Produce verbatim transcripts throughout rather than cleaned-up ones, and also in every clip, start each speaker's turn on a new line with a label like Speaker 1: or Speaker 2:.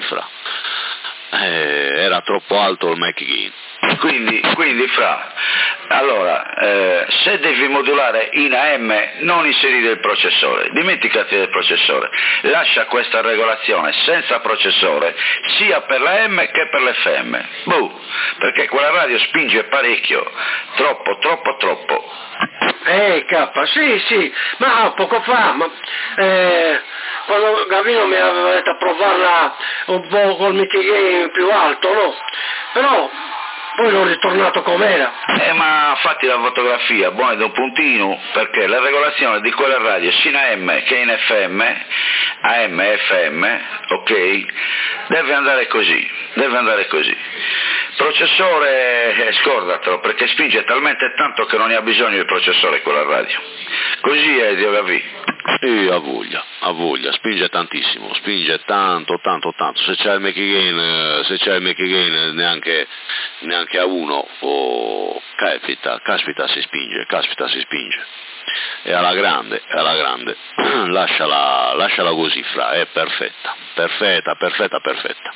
Speaker 1: fra. Eh, era troppo alto il McGain.
Speaker 2: Quindi, quindi fra, allora, eh, se devi modulare in A M non inserire il processore, dimenticati del processore, lascia questa regolazione senza processore sia per la M che per l'F M, boh, perché quella radio spinge parecchio, troppo, troppo, troppo.
Speaker 3: Eh, K, sì, sì, ma poco fa, ma, eh, quando Gavino mi aveva detto a provarla un po' col mic più alto, no? Però poi l'ho ritornato com'era.
Speaker 2: Eh, ma fatti la fotografia, buona da un puntino, perché la regolazione di quella radio sia in A M che in F M, A M e F M, ok, deve andare così, deve andare così. Processore, eh, scordatelo, perché spinge talmente tanto che non ne ha bisogno il processore quella radio. Così è, Dio Gavi.
Speaker 1: Sì, ha voglia, ha voglia, spinge tantissimo, spinge tanto, tanto, tanto. Se c'è il McGain, se c'è il McGain neanche, neanche a uno, oh, caspita, caspita si spinge, caspita si spinge. E alla grande, è alla grande. lasciala, lasciala così, fra, è perfetta, perfetta, perfetta, perfetta.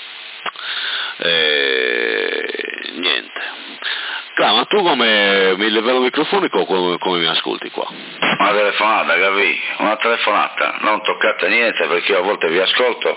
Speaker 1: E... niente. Clar, ma tu come il livello microfonico come, come mi ascolti qua?
Speaker 2: Una telefonata, capì? Una telefonata, non toccate niente perché io a volte vi ascolto,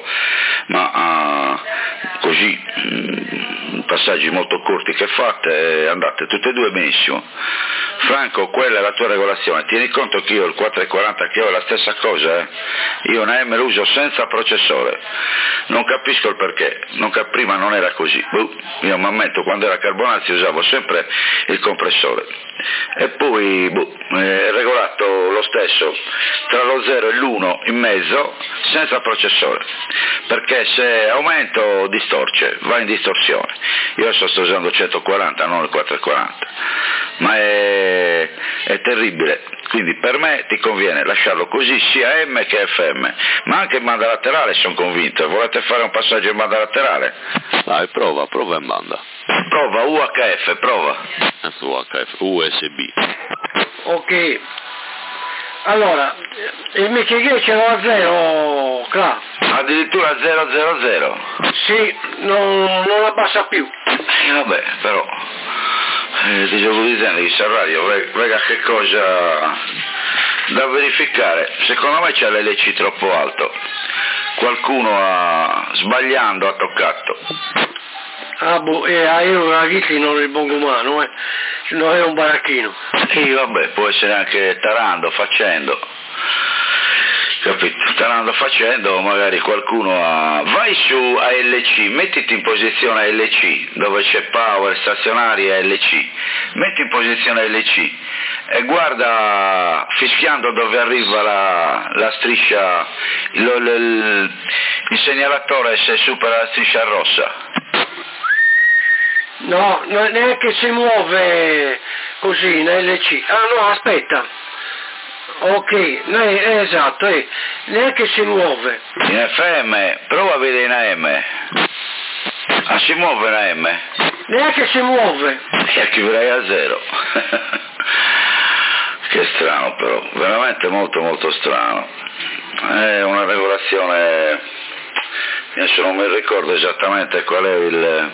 Speaker 2: ma uh, così, mh, passaggi molto corti che fate, andate tutte e due benissimo. Franco, quella è la tua regolazione, tieni conto che io il quattrocentoquaranta che ho è la stessa cosa, eh? Io una M lo uso senza processore, non capisco il perché, non cap- prima non era così, uh, io mi ammetto quando era Carbonazzi usavo sempre il compressore e poi boh, eh, regolato lo stesso tra lo zero e l'uno in mezzo senza processore, perché se aumento distorce, va in distorsione. Io adesso sto usando centoquaranta, non il quattrocentoquaranta, ma è, è terribile, quindi per me ti conviene lasciarlo così sia M che F M, ma anche in banda laterale sono convinto. Volete fare un passaggio in banda laterale?
Speaker 1: Dai, prova, prova in banda.
Speaker 2: Prova U H F, prova.
Speaker 1: U H F, U S B.
Speaker 3: Ok. Allora, il mic ce l'ho a zero, Cla.
Speaker 2: Addirittura zero zero zero?
Speaker 3: Sì, non, non abbassa più.
Speaker 2: Eh, vabbè, però, eh, ti stavo dicendo che sta radio, vega che cosa da verificare. Secondo me c'è l'L C troppo alto. Qualcuno ha, sbagliando, ha toccato.
Speaker 3: Ah, boh, eh, io la Ghitli non è il buon umano, eh. Non è un baracchino.
Speaker 2: Sì, vabbè, può essere anche tarando, facendo. Capito? Tarando, facendo, magari qualcuno ha... Vai su A L C, mettiti in posizione A L C, dove c'è power, stazionari A L C. Metti in posizione A L C e guarda fischiando dove arriva la, la striscia, il, il, il segnalatore se supera la striscia rossa.
Speaker 3: No, no, neanche si muove così in L C. Ah no, aspetta. Ok, ne, eh, esatto, eh. Neanche si muove.
Speaker 2: In F M, prova a vedere in A M. Ah, si muove in A M?
Speaker 3: Neanche si muove.
Speaker 2: E attiverai a zero. Che strano però, veramente molto molto strano. È una regolazione, adesso non mi ricordo esattamente qual è il...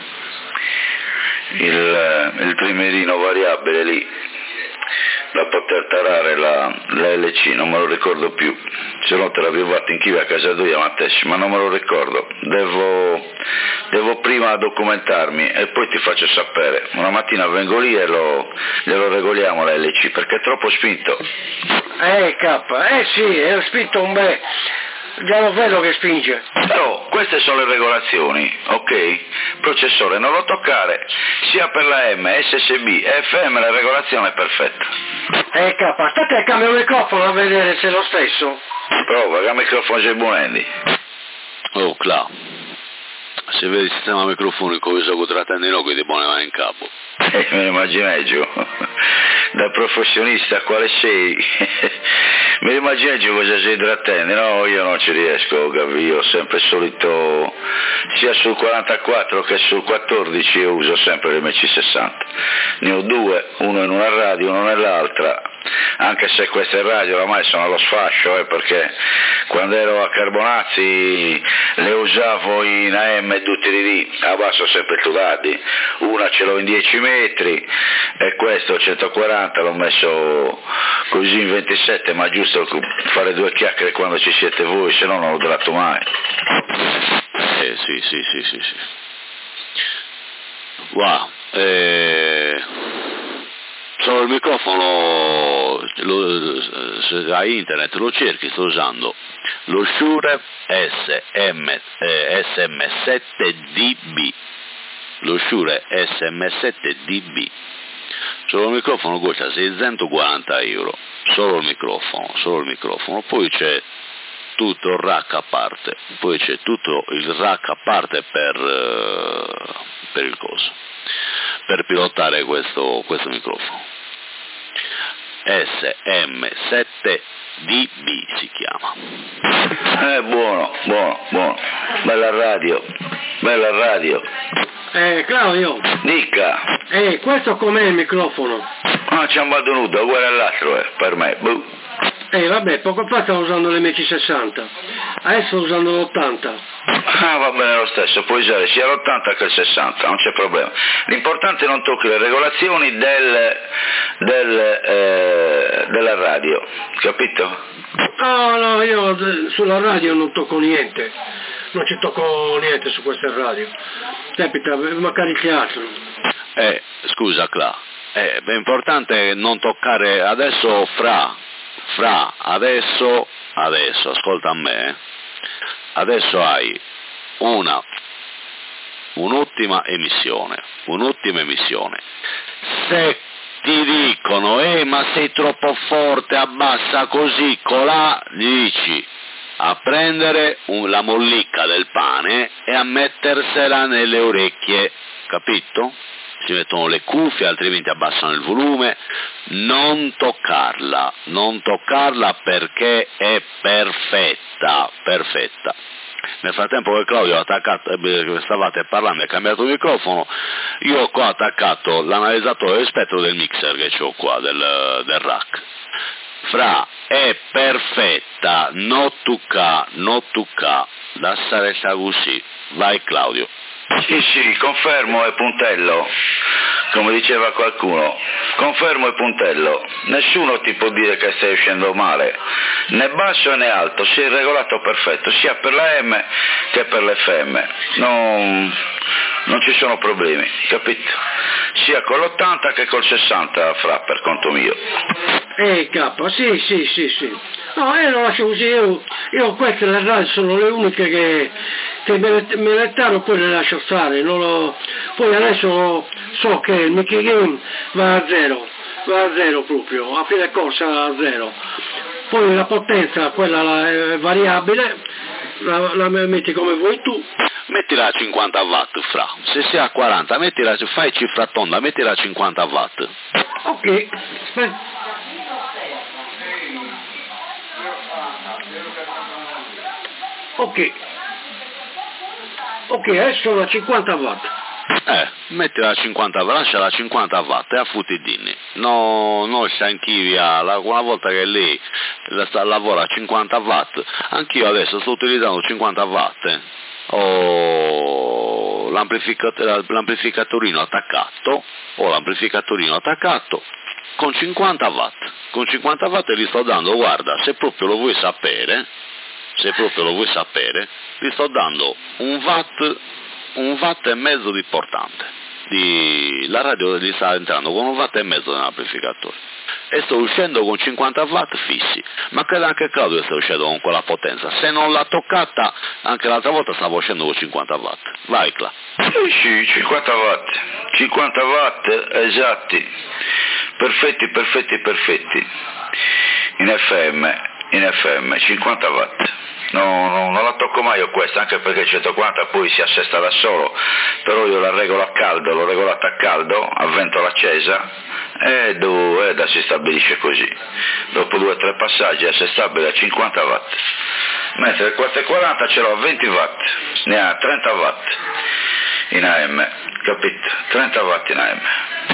Speaker 2: Il, il primerino variabile lì da poter tarare la, la L C, non me lo ricordo più, se no te l'avevo fatto in chiave a casa tua Mattessi, ma non me lo ricordo, devo, devo prima documentarmi e poi ti faccio sapere. Una mattina vengo lì e lo, glielo regoliamo la L C perché è troppo spinto.
Speaker 3: Eh K, eh sì, è spinto un bel, già lo vedo che spinge.
Speaker 2: Però queste sono le regolazioni, ok? Processore non lo toccare, sia per la M, S S B e F M la regolazione è perfetta.
Speaker 3: Eh K, state a cambio il microfono a vedere se è lo stesso.
Speaker 2: Prova, che il microfono c'è buonendi.
Speaker 1: Oh, Cla, se vedi il sistema microfonico che sto trattando che ti pone in capo.
Speaker 2: Eh, me lo immaginaggio, da professionista quale sei, me lo immaginaggio cosa sei trattando, no, io non ci riesco, capito? Io ho sempre il solito, sia sul quarantaquattro che sul quattordici io uso sempre l'M C sessanta, ne ho due, uno in una radio, uno nell'altra, anche se queste radio oramai sono allo sfascio, eh, perché quando ero a Carbonazzi le usavo in A M tutti di lì, abbasso sempre più tardi, una ce l'ho in dieci metri e questo centoquaranta l'ho messo così in ventisette, ma giusto fare due chiacchiere quando ci siete voi, se no non l'ho dato mai.
Speaker 1: Eh sì, sì, sì, sì, sì. Wow, eh, solo il microfono, lo, se hai internet lo cerchi, sto usando lo Shure S M, eh, S M sette D B, lo Shure S M sette D B, solo il microfono costa seicentoquaranta euro, solo il microfono, solo il microfono, poi c'è tutto il rack a parte, poi c'è tutto il rack a parte per, uh, per il coso, per pilotare questo, questo microfono. S M sette D B si chiama.
Speaker 2: Eh, buono, buono, buono, bella radio, bella radio.
Speaker 3: Eh, Claudio.
Speaker 2: Dica.
Speaker 3: Eh, questo com'è il microfono?
Speaker 2: Ah, c'è un baldonudo, uguale all'altro, eh, per me, buh.
Speaker 3: Eh vabbè, poco fa stavo usando l'M C sessanta, adesso sto usando l'ottanta.
Speaker 2: Ah, va bene lo stesso, puoi usare sia l'ottanta che il sessanta, non c'è problema. L'importante è non tocchi le regolazioni del, del, eh, della radio, capito?
Speaker 3: No, no, io sulla radio non tocco niente, non ci tocco niente su queste radio. Capita, magari che altro.
Speaker 1: Eh, scusa Cla, eh, è importante non toccare adesso fra... Fra, adesso, adesso, ascolta a me, adesso hai una, un'ottima emissione, un'ottima emissione. Se ti dicono, eh ma sei troppo forte, abbassa così, colà, dici, a prendere un, la mollicca del pane e a mettersela nelle orecchie, capito? Si mettono le cuffie, altrimenti abbassano il volume, non toccarla, non toccarla perché è perfetta, perfetta. Nel frattempo che Claudio ha attaccato, eh, stavate parlando e ha cambiato il microfono, io ho qua attaccato l'analizzatore di spettro del mixer che ho qua, del, del rack. Fra, è perfetta, non tocca, non tocca, lasciare così, vai Claudio.
Speaker 2: Sì, sì, confermo e puntello, come diceva qualcuno, confermo e puntello, nessuno ti può dire che stai uscendo male, né basso né alto, sei regolato perfetto, sia per la M che per l'F M, non, non ci sono problemi, capito? Sia con l'ottanta che col sessanta, Fra, per conto mio.
Speaker 3: Eh, K, sì, sì, sì, sì. No, io lo lascio così, io, io queste le radio sono le uniche che, che me, le, me le taro, poi le lascio stare, non lo, poi adesso so che il Mickey Game va a zero, va a zero proprio, a fine corsa a zero, poi la potenza, quella la, è variabile, la, la metti come vuoi tu.
Speaker 1: Mettila a cinquanta watt, Fra, se sei a quaranta, mettila, fai cifra tonda, mettila a cinquanta watt.
Speaker 3: Ok, ok, ok, adesso sono a cinquanta watt.
Speaker 1: Eh, mettila a cinquanta, lasciala a cinquanta watt e a futidini. No, no, anch'io, una volta che lei lavora a cinquanta watt, anch'io adesso sto utilizzando cinquanta watt, eh. Ho l'amplificat- l'amplificatorino attaccato, ho l'amplificatorino attaccato con cinquanta watt, con cinquanta watt gli sto dando, guarda, se proprio lo vuoi sapere, se proprio lo vuoi sapere, gli sto dando un watt, un watt e mezzo di portante, di, la radio gli sta entrando con un watt e mezzo nell'amplificatore, e sto uscendo con cinquanta watt fissi, ma credo anche Claudio sta uscendo con quella potenza, se non l'ha toccata, anche l'altra volta stavo uscendo con cinquanta watt, vai Cla.
Speaker 2: Sì, sì, cinquanta watt, cinquanta watt esatti, perfetti, perfetti, perfetti, in F M, in F M, cinquanta watt. No, no, non la tocco mai io questa, anche perché il centoquaranta poi si assesta da solo, però io la regolo a caldo, l'ho regolata a caldo, a ventola accesa, e dove da si stabilisce così. Dopo due o tre passaggi è assestabile a cinquanta watt, mentre il quattrocentoquaranta ce l'ho a venti watt, ne ha trenta watt in A M, capito? trenta watt in A M.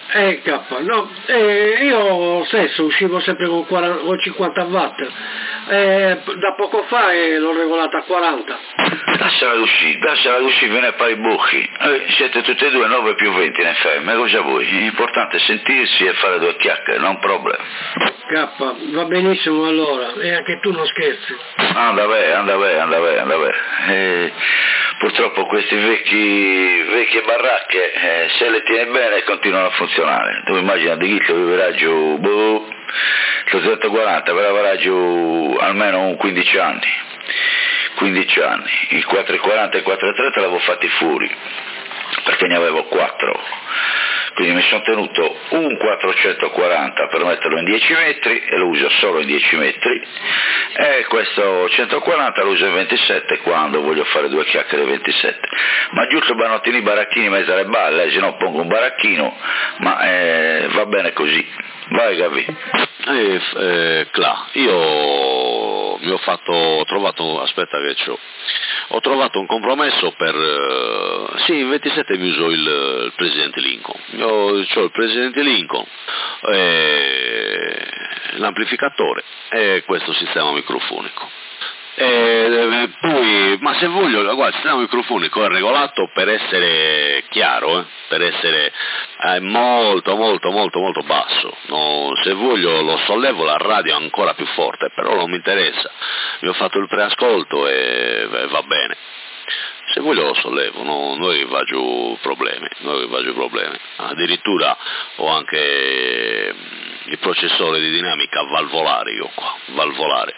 Speaker 3: Eh, K, no, eh, io stesso uscivo sempre con, quaranta, con cinquanta watt, eh, da poco fa eh, l'ho regolata a quaranta.
Speaker 2: Lasciala uscire, lasciala uscire, viene a fare i buchi, eh, siete tutti e due nove più venti in F M, cosa vuoi? L'importante è sentirsi e fare due chiacchiere, non problema.
Speaker 3: K, va benissimo allora, e anche tu non scherzi.
Speaker 2: Anda bene, anda bene, anda bene, anda bene. Eh, purtroppo questi vecchi, vecchie baracche, eh, se le tieni bene continuano a funzionare. Tu immagina di chi vivrà giù, boh, trecentoquaranta, verrà giù almeno un quindici anni. quindici anni, il quattrocentoquaranta e il quattrocentotrenta l'avevo fatti fuori, perché ne avevo quattro, quindi mi sono tenuto un quattrocentoquaranta per metterlo in dieci metri e lo uso solo in dieci metri, e questo centoquaranta lo uso in ventisette quando voglio fare due chiacchiere ventisette, ma giusto banottini i baracchini in mezzo alle balle, eh, se no pongo un baracchino, ma eh, va bene così. Vai Gavi.
Speaker 1: Eh, eh, Cla, io mi ho fatto, ho trovato, aspetta che c'ho, ho trovato un compromesso per, uh, sì, in ventisette mi uso il, il Presidente Lincoln, io ho il Presidente Lincoln, eh, l'amplificatore e questo sistema microfonico. E poi, ma se voglio, guarda, il sistema microfonico è regolato per essere chiaro, eh, per essere eh, molto molto molto molto basso, no, se voglio lo sollevo la radio ancora più forte, però non mi interessa, mi ho fatto il preascolto e, e va bene, se voglio lo sollevo, no, noi va giù problemi, noi va giù problemi, addirittura ho anche il processore di dinamica valvolare io qua, valvolare.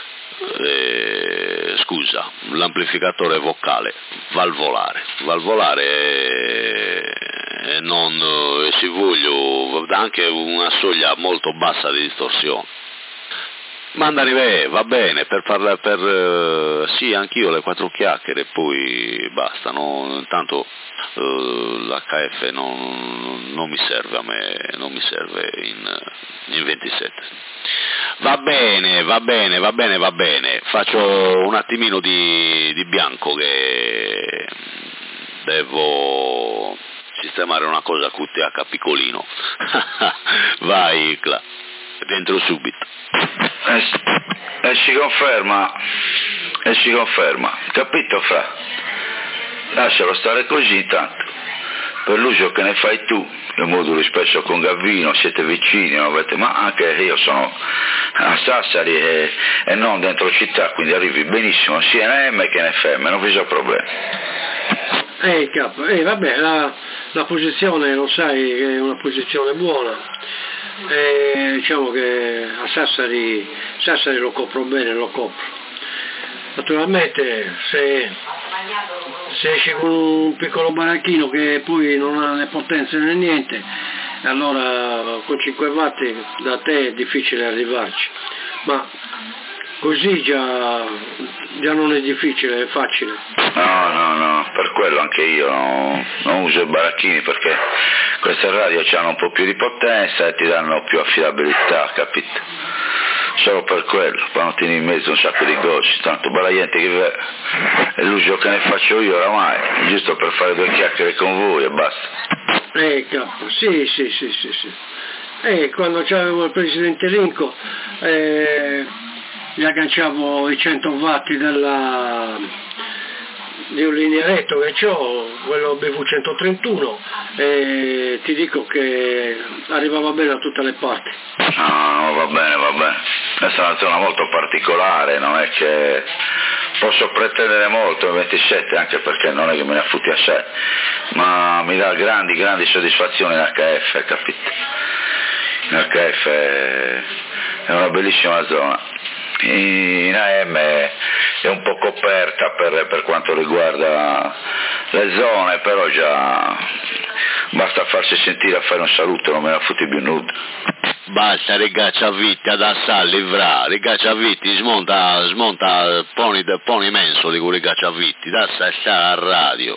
Speaker 1: Eh, scusa, l'amplificatore vocale valvolare, valvolare e eh, non eh, si voglio anche una soglia molto bassa di distorsione. Mandali beh, va bene, per parlare per eh, sì, anch'io le quattro chiacchiere, poi basta, no? Intanto eh, l'H F non, non mi serve a me, non mi serve in, in ventisette. Va bene, va bene, va bene, va bene, faccio un attimino di, di bianco che devo sistemare una cosa Q T H piccolino. Vai, Cla, dentro subito.
Speaker 2: E eh, eh, si conferma, e eh, si conferma, capito Fra? Lascialo stare così intanto, per l'uso che ne fai tu, lo moduli spesso con Gavino, siete vicini, no? Ma anche io sono a Sassari e, e non dentro città, quindi arrivi benissimo sia in A M che in F M, non vi sono problemi.
Speaker 3: Eh, capo, eh, vabbè, la, la posizione lo sai che è una posizione buona, eh, diciamo che a Sassari, Sassari lo copro bene, lo copro. Naturalmente se, se esce con un piccolo baracchino che poi non ha né potenza né niente, allora con cinque watt da te è difficile arrivarci, ma così già, già non è difficile, è facile.
Speaker 2: No, no, no, per quello anche io no, non uso i baracchini, perché queste radio hanno un po' più di potenza e ti danno più affidabilità, capito? Solo per quello, poi non tieni in mezzo un sacco di cose, tanto baraiente che è l'uso che ne faccio io oramai, giusto per fare due chiacchiere con voi e basta.
Speaker 3: Eh capo, sì, sì, sì, sì, sì. E quando c'avevo il Presidente Lincoln, eh, gli agganciavo i cento watt della, di un linearetto che ho, quello B V centotrentuno, e ti dico che arrivava bene a tutte le parti.
Speaker 2: No, no, va bene, va bene. Questa è una zona molto particolare, non è che posso pretendere molto in ventisette, anche perché non è che me ne affutti assai, ma mi dà grandi, grandi soddisfazioni in H F, capito? In H F è una bellissima zona. In A M è un po' coperta per, per quanto riguarda le zone, però già basta farsi sentire a fare un saluto, non me la fotti più nuda.
Speaker 1: Basta, regaccia vitti ad assali, vra, regaccia vitti, smonta, smonta, poni, poni mensoli con regaccia vitti, da stare a radio.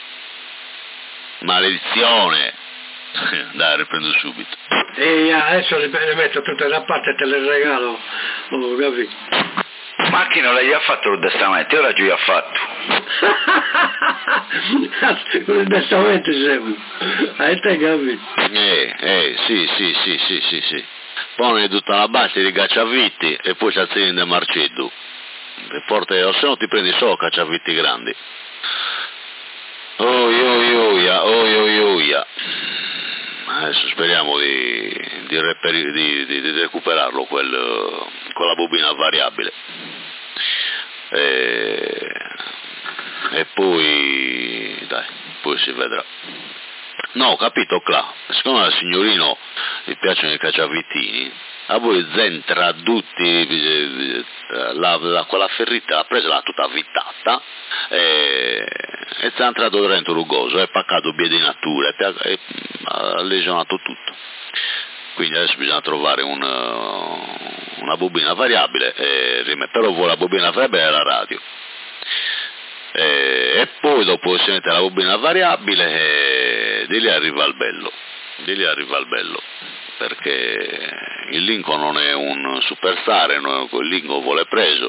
Speaker 1: Maledizione! Dai, riprendo subito.
Speaker 3: E adesso le, le metto tutte da parte e te le regalo, oh, capito?
Speaker 2: Ma chi non l'hai già fatto il testamento? Io l'ho già fatto.
Speaker 3: con il testamento segue, hai te capito?
Speaker 1: Eh, eh, sì, sì, sì, sì, sì, sì. Pone tutta la base di cacciavitti e poi ci azzini del marceddu. E porta, o se no ti prendi solo cacciavitti grandi. Oh, io, io, io, oh, io, io, io. Adesso speriamo di, di, reperi, di, di, di recuperarlo quel, quella bobina variabile. E, e poi, dai, poi si vedrà. No, ho capito, Cla. Siccome al signorino gli piacciono i cacciavittini, a voi zen tradotti la, la, quella ferrita l'ha presa, l'ha tutta avvitata e, e si è entrato dentro rugoso, è paccato piedi in natura e, e ha lesionato tutto. Quindi adesso bisogna trovare un, una bobina variabile, e, però vuole la bobina variabile alla radio. E, e poi dopo si mette la bobina variabile e di lì arriva il bello, di lì arriva il bello, perché il Lincoln non è un superstar, il Lincoln vuole preso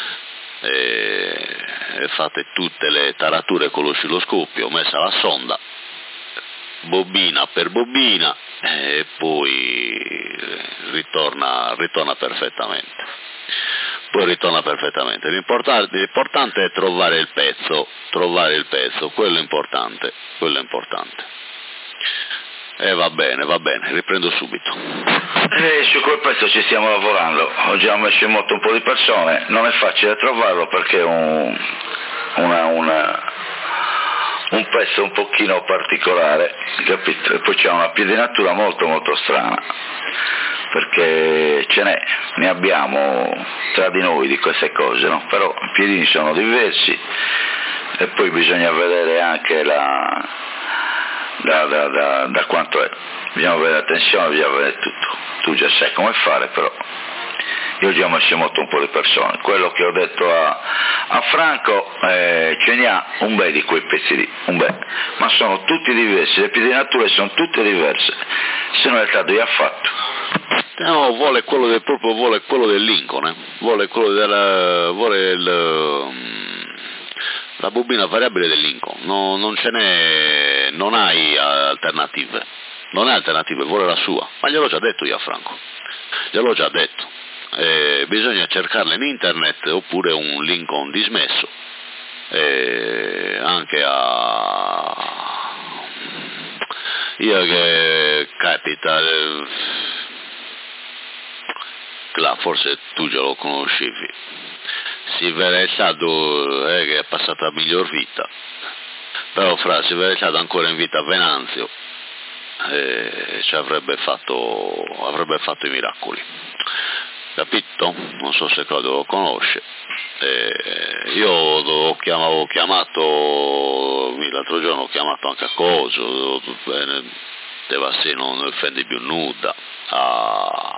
Speaker 1: e, e fate tutte le tarature con l'oscilloscopio, messa la sonda, bobina per bobina e poi ritorna, ritorna perfettamente. Poi ritorna perfettamente. L'importante, l'importante è trovare il pezzo, trovare il pezzo, quello è importante, quello è importante. E eh, va bene, va bene, riprendo subito.
Speaker 2: E su quel pezzo ci stiamo lavorando, ho già messo in moto un po' di persone, non è facile trovarlo perché è un, una, una, un pezzo un pochino particolare, capito? E poi c'è una piedinatura molto molto strana, perché ce n'è, ne abbiamo tra di noi di queste cose, no? Però i piedini sono diversi e poi bisogna vedere anche la, da, da, da, da quanto è, bisogna avere attenzione, bisogna vedere tutto, tu già sai come fare, però io ho già messo in moto un po' di persone, quello che ho detto a, a Franco, eh, ce ne ha un bel di quei pezzi lì, un bel, ma sono tutti diversi, le piedinature sono tutte diverse, se non è stato già fatto.
Speaker 1: No, vuole quello del proprio, vuole quello del Lincoln, eh. vuole quello della, vuole il, la bobina variabile del Lincoln, no, non ce n'è, non hai alternative, non hai alternative, vuole la sua, ma gliel'ho già detto io a Franco, gliel'ho già detto, eh, bisogna cercarla in internet oppure un Lincoln dismesso, eh, anche a, io che capita, eh, là, forse tu già lo conoscevi, si vede stato eh, che è passata a miglior vita, però fra si vede stato ancora in vita Venanzio eh, ci avrebbe fatto, avrebbe fatto i miracoli, capito? Non so se Claudio lo conosce, eh, io ho chiamato, ho chiamato l'altro giorno ho chiamato anche a Coso, deve essere non offendi più nuda, a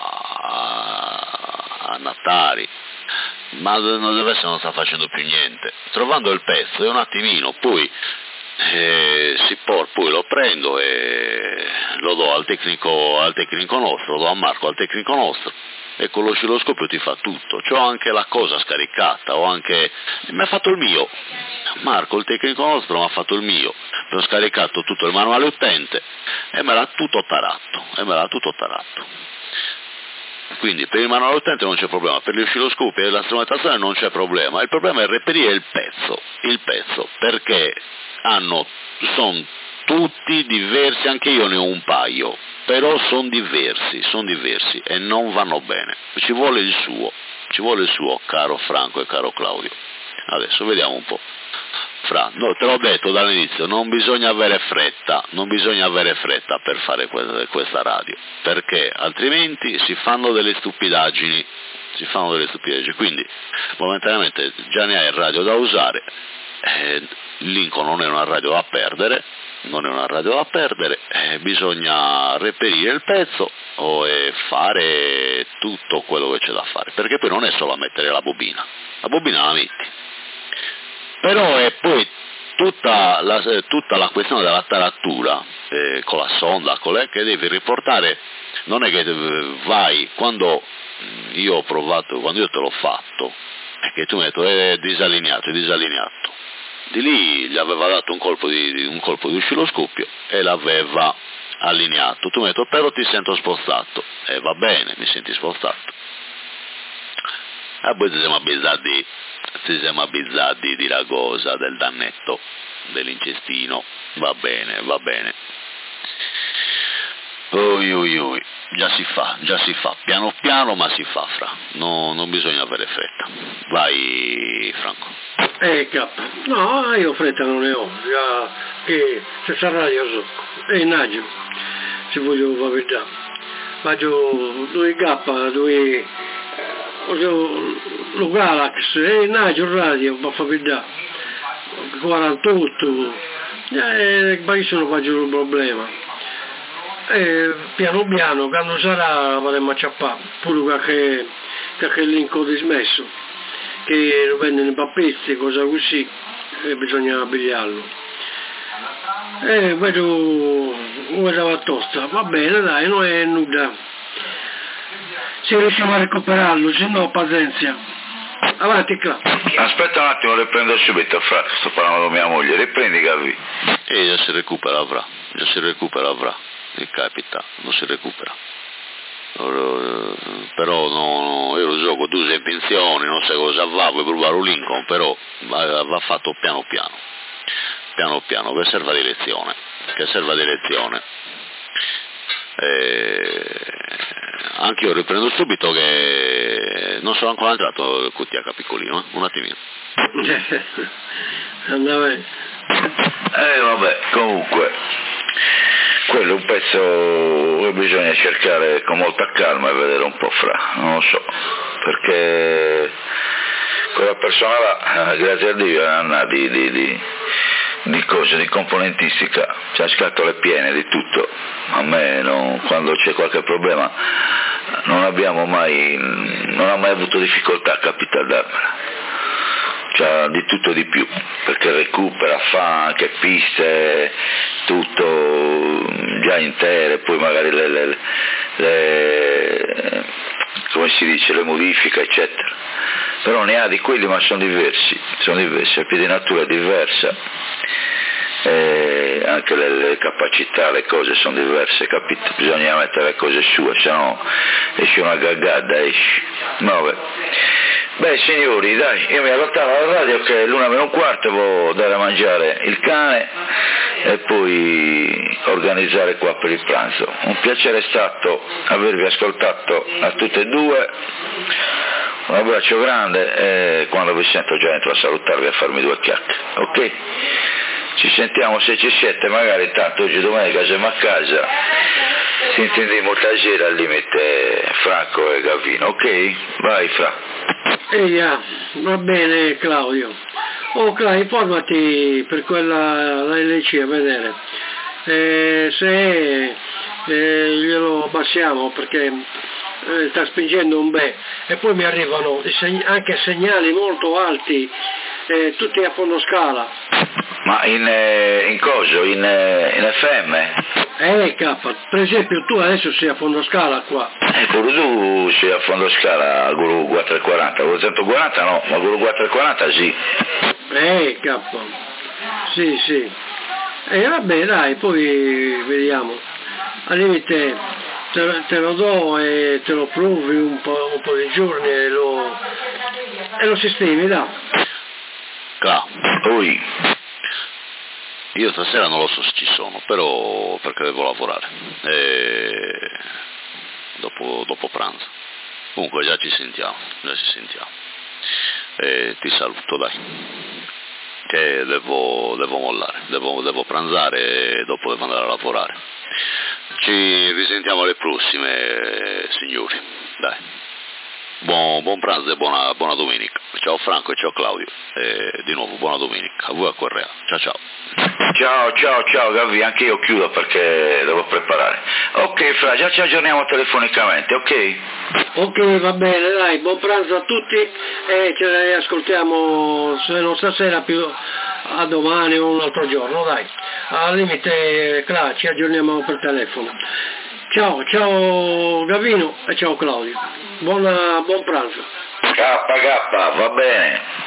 Speaker 1: a Nattari, ma non deve essere, non sta facendo più niente, trovando il pezzo è un attimino, poi eh, si por, poi lo prendo e lo do al tecnico, al tecnico nostro, lo do a Marco al tecnico nostro e con l'oscilloscopio ti fa tutto, c'ho anche la cosa scaricata, ho anche, mi ha fatto il mio, Marco il tecnico nostro mi ha fatto il mio, mi ho scaricato tutto il manuale utente e me l'ha tutto tarato, e me l'ha tutto tarato. Quindi per il manuale utente non c'è problema, per gli oscilloscopi e la strumentazione non c'è problema, il problema è reperire il pezzo, il pezzo, perché hanno, sono tutti diversi, anche io ne ho un paio, però sono diversi, sono diversi e non vanno bene, ci vuole il suo, ci vuole il suo, caro Franco e caro Claudio. Adesso vediamo un po'. Fra, no, te l'ho detto dall'inizio, non bisogna avere fretta, non bisogna avere fretta per fare questa radio, perché altrimenti si fanno delle stupidaggini, si fanno delle stupidaggini, quindi momentaneamente già ne hai il radio da usare, eh, Lincoln non è una radio da perdere, non è una radio da perdere, eh, bisogna reperire il pezzo o eh, fare tutto quello che c'è da fare, perché poi non è solo a mettere la bobina, la bobina la metti. Però è poi tutta la, tutta la questione della taratura, eh, con la sonda, con le, che devi riportare, non è che vai, quando io ho provato, quando io te l'ho fatto, è che tu mi hai detto è disallineato, è disallineato, Di lì gli aveva dato un colpo di, un colpo di oscilloscopio e l'aveva allineato. Tu mi hai detto, però ti sento spostato. E eh, va bene, mi senti spostato. E poi ci siamo avvisati, ci siamo avvisati di la cosa del dannetto dell'incestino. Va bene, va bene. Oi, oi, oi. Già si fa, già si fa, piano piano ma si fa, Fra, no, non bisogna avere fretta. Vai Franco.
Speaker 3: Eh capo, no, io fretta non ne ho, già che se sarà io so, e Naggio, se voglio la verità. Faccio due K, due, lo Galax, e Naggio radio, ma fa verità, quarantotto, e ma io non faccio un problema. E piano piano, quando sarà, faremo acciappare, pure qualche, qualche linko dismesso, che lo vendono in pappetti, cosa così, e bisogna abbigliarlo. E vedo, guarda va tosta, va bene dai, non è nulla. Se riusciamo a recuperarlo, se no pazienza. Avanti qua.
Speaker 2: Aspetta un attimo, riprendo subito, Fra, sto parlando con mia moglie, riprendi Gavi.
Speaker 1: E già si recupera avrà, già si recupera avrà. Mi capita, non si recupera. Però no, io lo gioco, tu sei in pensione, non sai cosa va, vuoi provare un Lincoln, però va, va fatto piano piano, piano piano, che serva di lezione, che serva di lezione. E anche io riprendo subito che non sono ancora entrato il Q T H piccolino, eh? Un attimino.
Speaker 3: Andava.
Speaker 2: Eh vabbè, comunque. Quello è un pezzo che bisogna cercare con molta calma e vedere un po', Fra, non lo so, perché quella persona là, grazie a Dio, ha di, di, di, di cose, di componentistica, c'ha scatole piene di tutto. A me non, quando c'è qualche problema non abbiamo mai, non ha mai avuto difficoltà a capitallarmela. C'ha di tutto e di più, perché recupera, fa anche piste, tutto già intere, poi magari le, le, le come si dice, le modifiche eccetera. Però ne ha di quelli, ma sono diversi, sono diversi, la piedi natura è diversa, e anche le, le capacità, le cose sono diverse, capito? Bisogna mettere le cose sue, se no esce una gaggada, esce. Vabbè. Beh signori, dai, io mi allontano dalla radio che è l'una meno un quarto, devo dare a mangiare il cane e poi organizzare qua per il pranzo. Un piacere è stato avervi ascoltato a tutte e due, un abbraccio grande e quando vi sento già entro a salutarvi, a farmi due chiacchiere, ok? Ci sentiamo se ci siete, magari tanto oggi domenica siamo a casa, ci intendiamo stasera al limite Franco e Gavino, ok? Vai Fra.
Speaker 3: Eia, va bene Claudio. Oh Claudio, informati per quella la L C a vedere. Eh, se eh, glielo passiamo perché eh, sta spingendo un bel e poi mi arrivano anche segnali molto alti, eh, tutti a fondo scala.
Speaker 2: Ma in, eh, in coso, in, eh, in F M?
Speaker 3: Eh K, per esempio tu adesso sei a fondo scala qua.
Speaker 2: Eh, pure tu sei a fondo scala al Guru quattrocentoquaranta, al quattrocentoquaranta no, ma al Guru quattrocentoquaranta sì.
Speaker 3: Eh K, sì sì. E eh, vabbè dai, poi vediamo. Al limite te, te lo do e te lo provi un po', un po' di giorni e lo, e lo sistemi, dai.
Speaker 1: Claro.
Speaker 2: Oi.
Speaker 1: Io stasera non lo so se ci sono, però perché devo lavorare. E dopo, dopo pranzo. Comunque già ci sentiamo, già ci sentiamo. E ti saluto, dai. Che devo, devo mollare, devo, devo pranzare e dopo devo andare a lavorare. Ci risentiamo alle prossime, signori. Dai. Buon, buon pranzo e buona, buona domenica. Ciao Franco e ciao Claudio. E di nuovo buona domenica. A voi a Correa. Ciao ciao.
Speaker 2: Ciao ciao ciao Gavi, anche io chiudo perché devo preparare. Ok Fra, già ci aggiorniamo telefonicamente, ok?
Speaker 3: Ok, va bene, dai, buon pranzo a tutti e ce ne ascoltiamo se non stasera più a domani o un altro giorno, dai. Al limite, Cla, ci aggiorniamo per telefono. Ciao, ciao Gavino e ciao Claudio. Buona, buon pranzo.
Speaker 2: K K, va bene.